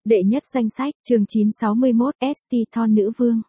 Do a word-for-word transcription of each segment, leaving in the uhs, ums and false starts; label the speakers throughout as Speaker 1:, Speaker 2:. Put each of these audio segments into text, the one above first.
Speaker 1: Đệ nhất danh sách, chương chín sáu mươi mốt, ét tê Thon nữ vương.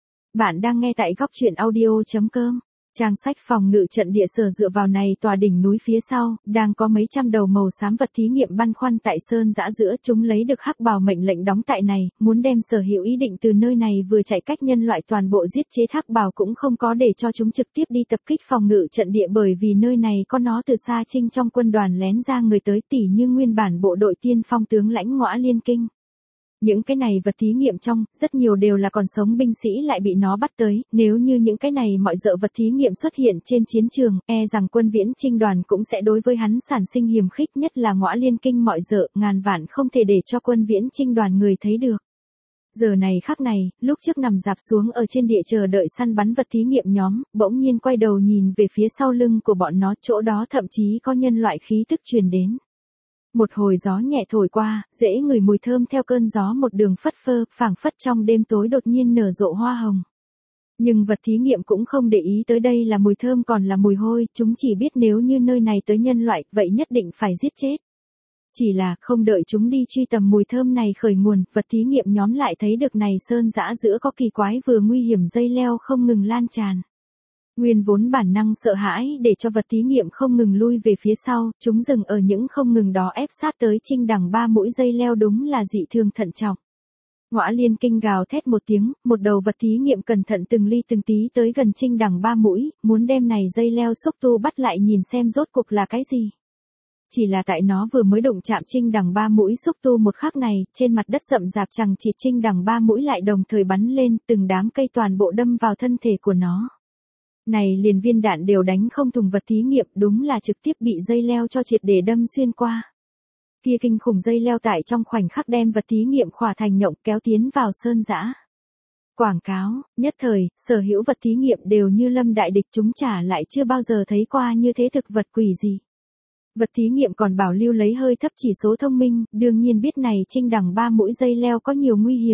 Speaker 1: Bạn đang nghe tại góc truyện audio chấm com. Trang sách phòng ngự trận địa sở dựa vào này tòa đỉnh núi phía sau, đang có mấy trăm đầu màu xám vật thí nghiệm băn khoăn tại sơn dã giữa. Chúng lấy được hắc bào mệnh lệnh đóng tại này, muốn đem sở hữu ý định từ nơi này vừa chạy cách nhân loại toàn bộ giết chết. Hắc bào cũng không có để cho chúng trực tiếp đi tập kích phòng ngự trận địa, bởi vì nơi này có nó từ xa trinh trong quân đoàn lén ra người tới, tỉ như nguyên bản bộ đội tiên phong tướng lãnh Ngõa Liên Kinh. Những cái này vật thí nghiệm trong, rất nhiều đều là còn sống binh sĩ lại bị nó bắt tới, nếu như những cái này mọi dợ vật thí nghiệm xuất hiện trên chiến trường, e rằng quân viễn trinh đoàn cũng sẽ đối với hắn sản sinh hiềm khích, nhất là Ngõa Liên Kinh mọi dợ, ngàn vạn không thể để cho quân viễn trinh đoàn người thấy được. Giờ này khắc này, lúc trước nằm dạp xuống ở trên địa chờ đợi săn bắn vật thí nghiệm nhóm, bỗng nhiên quay đầu nhìn về phía sau lưng của bọn nó, chỗ đó thậm chí có nhân loại khí tức truyền đến. Một hồi gió nhẹ thổi qua, dễ ngửi mùi thơm theo cơn gió một đường phất phơ, phảng phất trong đêm tối đột nhiên nở rộ hoa hồng. Nhưng vật thí nghiệm cũng không để ý tới đây là mùi thơm còn là mùi hôi, chúng chỉ biết nếu như nơi này tới nhân loại, vậy nhất định phải giết chết. Chỉ là không đợi chúng đi truy tầm mùi thơm này khởi nguồn, vật thí nghiệm nhóm lại thấy được này sơn dã giữa có kỳ quái vừa nguy hiểm dây leo không ngừng lan tràn. Nguyên vốn bản năng sợ hãi để cho vật thí nghiệm không ngừng lui về phía sau, chúng dừng ở những không ngừng đó ép sát tới trinh đằng ba mũi dây leo, đúng là dị thường thận trọng. Ngõa Liên Kinh gào thét một tiếng, một đầu vật thí nghiệm cẩn thận từng ly từng tí tới gần trinh đằng ba mũi, muốn đem này dây leo xúc tu bắt lại nhìn xem rốt cuộc là cái gì. Chỉ là tại nó vừa mới đụng chạm trinh đằng ba mũi xúc tu một khắc này, trên mặt đất rậm rạp chằng chịt trinh đằng ba mũi lại đồng thời bắn lên, từng đám cây toàn bộ đâm vào thân thể của nó. Này liền viên đạn đều đánh không thủng vật thí nghiệm, đúng là trực tiếp bị dây leo cho triệt để đâm xuyên qua. Kia kinh khủng dây leo tại trong khoảnh khắc đem vật thí nghiệm khỏa thành nhộng kéo tiến vào sơn dã. Quảng cáo, nhất thời, sở hữu vật thí nghiệm đều như lâm đại địch, chúng trả lại chưa bao giờ thấy qua như thế thực vật quỷ gì. Vật thí nghiệm còn bảo lưu lấy hơi thấp chỉ số thông minh, đương nhiên biết này trinh đằng ba mũi dây leo có nhiều nguy hiểm.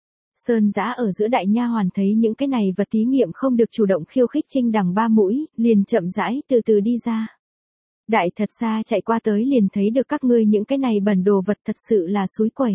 Speaker 1: Sơn dã ở giữa đại nha hoàn thấy những cái này vật thí nghiệm không được chủ động khiêu khích trinh đằng ba mũi, liền chậm rãi từ từ đi ra. Đại thật xa chạy qua tới liền thấy được các ngươi những cái này bẩn đồ vật, thật sự là suối quẩy.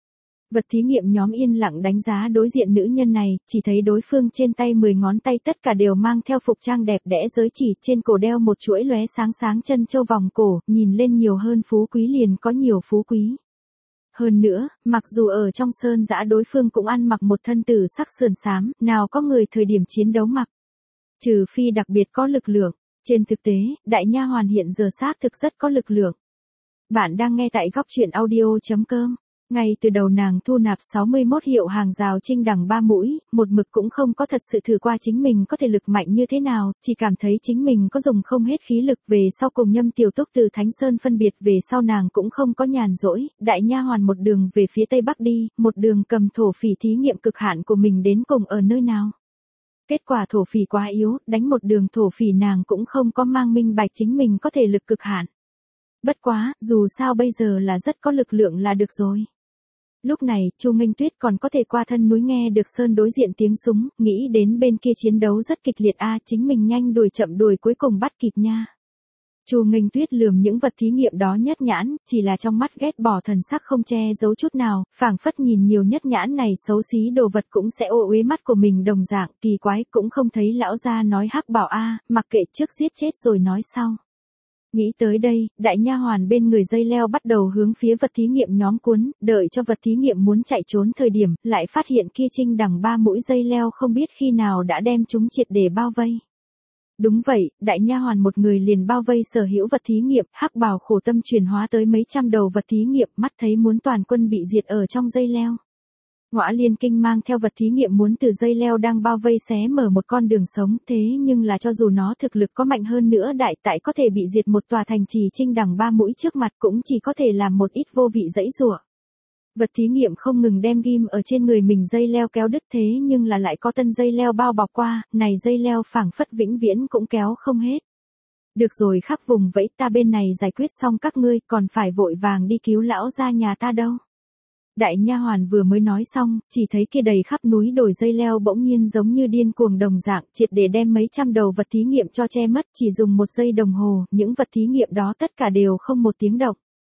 Speaker 1: Vật thí nghiệm nhóm yên lặng đánh giá đối diện nữ nhân này, chỉ thấy đối phương trên tay mười ngón tay tất cả đều mang theo phục trang đẹp đẽ giới chỉ, trên cổ đeo một chuỗi lóe sáng sáng chân châu vòng cổ, nhìn lên nhiều hơn phú quý liền có nhiều phú quý. Hơn nữa, mặc dù ở trong sơn dã đối phương cũng ăn mặc một thân tử sắc sườn xám, nào có người thời điểm chiến đấu mặc. Trừ phi đặc biệt có lực lượng, trên thực tế, đại nha hoàn hiện giờ xác thực rất có lực lượng. Bạn đang nghe tại góc truyện audio chấm com. Ngay từ đầu nàng thu nạp sáu mươi mốt hiệu hàng rào trinh đằng ba mũi, một mực cũng không có thật sự thử qua chính mình có thể lực mạnh như thế nào, chỉ cảm thấy chính mình có dùng không hết khí lực. Về sau cùng Nhâm Tiểu Túc từ Thánh Sơn phân biệt về sau, nàng cũng không có nhàn rỗi, đại nha hoàn một đường về phía tây bắc đi, một đường cầm thổ phỉ thí nghiệm cực hạn của mình đến cùng ở nơi nào. Kết quả thổ phỉ quá yếu, đánh một đường thổ phỉ nàng cũng không có mang minh bạch chính mình có thể lực cực hạn. Bất quá, dù sao bây giờ là rất có lực lượng là được rồi. Lúc này, Chu Nghênh Tuyết còn có thể qua thân núi nghe được sơn đối diện tiếng súng, nghĩ đến bên kia chiến đấu rất kịch liệt a, chính mình nhanh đuổi chậm đuổi cuối cùng bắt kịp nha. Chu Nghênh Tuyết lườm những vật thí nghiệm đó nhất nhãn, chỉ là trong mắt ghét bỏ thần sắc không che giấu chút nào, phảng phất nhìn nhiều nhất nhãn này xấu xí đồ vật cũng sẽ ô uế mắt của mình đồng dạng, kỳ quái, cũng không thấy lão gia nói hắc bảo a, mặc kệ trước giết chết rồi nói sau. Nghĩ tới đây, đại nha hoàn bên người dây leo bắt đầu hướng phía vật thí nghiệm nhóm cuốn, đợi cho vật thí nghiệm muốn chạy trốn thời điểm, lại phát hiện kia trinh đằng ba mũi dây leo không biết khi nào đã đem chúng triệt để bao vây. Đúng vậy, đại nha hoàn một người liền bao vây sở hữu vật thí nghiệm, hắc bào khổ tâm chuyển hóa tới mấy trăm đầu vật thí nghiệm, mắt thấy muốn toàn quân bị diệt ở trong dây leo. Ngõa Liên Kinh mang theo vật thí nghiệm muốn từ dây leo đang bao vây xé mở một con đường sống, thế nhưng là cho dù nó thực lực có mạnh hơn nữa, đại tại có thể bị diệt một tòa thành trì trinh đằng ba mũi trước mặt cũng chỉ có thể làm một ít vô vị dãy rủa. Vật thí nghiệm không ngừng đem ghim ở trên người mình dây leo kéo đứt, thế nhưng là lại có tân dây leo bao bọc qua, này dây leo phảng phất vĩnh viễn cũng kéo không hết. Được rồi, khắp vùng vẫy, ta bên này giải quyết xong các ngươi, còn phải vội vàng đi cứu lão gia nhà ta đâu. Đại nha hoàn vừa mới nói xong, chỉ thấy kia đầy khắp núi đồi dây leo bỗng nhiên giống như điên cuồng đồng dạng, triệt để đem mấy trăm đầu vật thí nghiệm cho che mất, chỉ dùng một giây đồng hồ, những vật thí nghiệm đó tất cả đều không một tiếng động.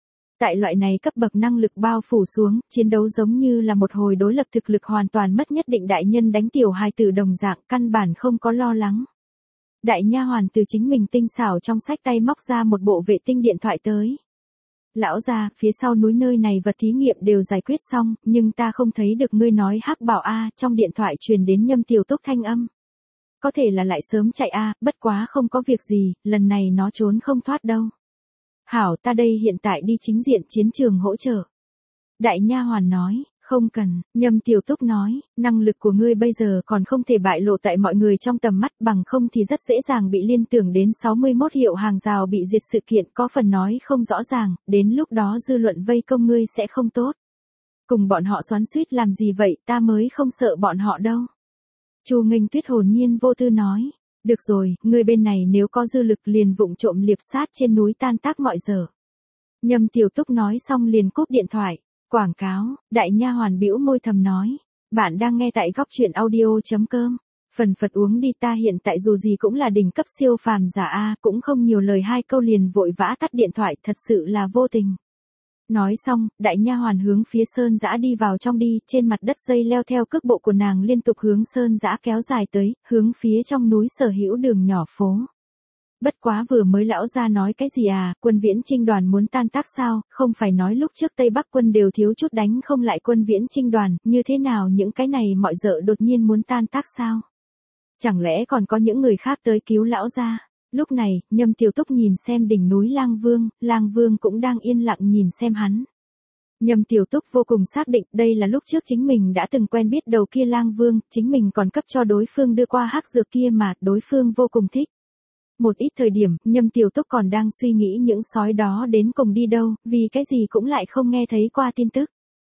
Speaker 1: Tại loại này cấp bậc năng lực bao phủ xuống, chiến đấu giống như là một hồi đối lập thực lực hoàn toàn mất nhất định đại nhân đánh tiểu hài tử đồng dạng, căn bản không có lo lắng. Đại nha hoàn từ chính mình tinh xảo trong sách tay móc ra một bộ vệ tinh điện thoại tới. Lão gia, phía sau núi nơi này vật thí nghiệm đều giải quyết xong, nhưng ta không thấy được ngươi nói hắc bảo a, trong điện thoại truyền đến Nhâm Tiểu Túc thanh âm. Có thể là lại sớm chạy a, bất quá không có việc gì, lần này nó trốn không thoát đâu. Hảo, ta đây hiện tại đi chính diện chiến trường hỗ trợ. Đại nha hoàn nói, không cần, Nhâm Tiểu Túc nói, năng lực của ngươi bây giờ còn không thể bại lộ tại mọi người trong tầm mắt, bằng không thì rất dễ dàng bị liên tưởng đến sáu mươi mốt hiệu hàng rào bị diệt sự kiện, có phần nói không rõ ràng, đến lúc đó dư luận vây công ngươi sẽ không tốt. Cùng bọn họ xoắn xuýt làm gì vậy, ta mới không sợ bọn họ đâu. Chu Nghênh Tuyết hồn nhiên vô tư nói, được rồi, ngươi bên này nếu có dư lực liền vụng trộm liệp sát trên núi tan tác mọi giờ. Nhâm Tiểu Túc nói xong liền cúp điện thoại. Quảng cáo, đại nha hoàn bĩu môi thầm nói, bạn đang nghe tại góc truyện audio.com. Phần phật uống đi, ta hiện tại dù gì cũng là đỉnh cấp siêu phàm giả a, cũng không nhiều lời hai câu liền vội vã tắt điện thoại, thật sự là vô tình. Nói xong, đại nha hoàn hướng phía Sơn Dã đi vào trong đi, trên mặt đất dây leo theo cước bộ của nàng liên tục hướng Sơn Dã kéo dài tới, hướng phía trong núi sở hữu đường nhỏ phố. Bất quá vừa mới lão ra nói cái gì à, quân viễn trinh đoàn muốn tan tác sao, không phải nói lúc trước Tây Bắc quân đều thiếu chút đánh không lại quân viễn trinh đoàn, như thế nào những cái này mọi dợ đột nhiên muốn tan tác sao? Chẳng lẽ còn có những người khác tới cứu lão ra? Lúc này, Nhâm Tiểu Túc nhìn xem đỉnh núi Lang Vương, Lang Vương cũng đang yên lặng nhìn xem hắn. Nhâm Tiểu Túc vô cùng xác định đây là lúc trước chính mình đã từng quen biết đầu kia Lang Vương, chính mình còn cấp cho đối phương đưa qua hắc dược kia mà đối phương vô cùng thích. Một ít thời điểm, Nhâm Tiểu Túc còn đang suy nghĩ những sói đó đến cùng đi đâu, vì cái gì cũng lại không nghe thấy qua tin tức.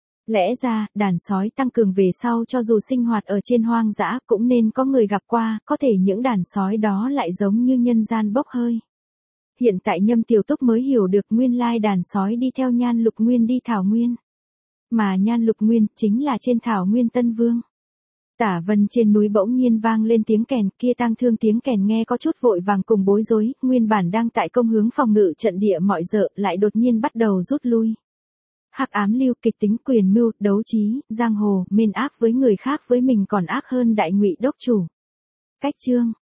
Speaker 1: Lẽ ra, đàn sói tăng cường về sau cho dù sinh hoạt ở trên hoang dã cũng nên có người gặp qua, có thể những đàn sói đó lại giống như nhân gian bốc hơi. Hiện tại Nhâm Tiểu Túc mới hiểu được nguyên lai đàn sói đi theo Nhan Lục Nguyên đi Thảo Nguyên. Mà Nhan Lục Nguyên chính là trên Thảo Nguyên Tân Vương. Tả Vân trên núi bỗng nhiên vang lên tiếng kèn, kia tang thương tiếng kèn nghe có chút vội vàng cùng bối rối, nguyên bản đang tại công hướng phòng ngự trận địa mọi dợ lại đột nhiên bắt đầu rút lui. Hắc ám lưu, kịch tính, quyền mưu, đấu trí, giang hồ, mên ác với người khác với mình còn ác hơn đại ngụy đốc chủ. Cách chương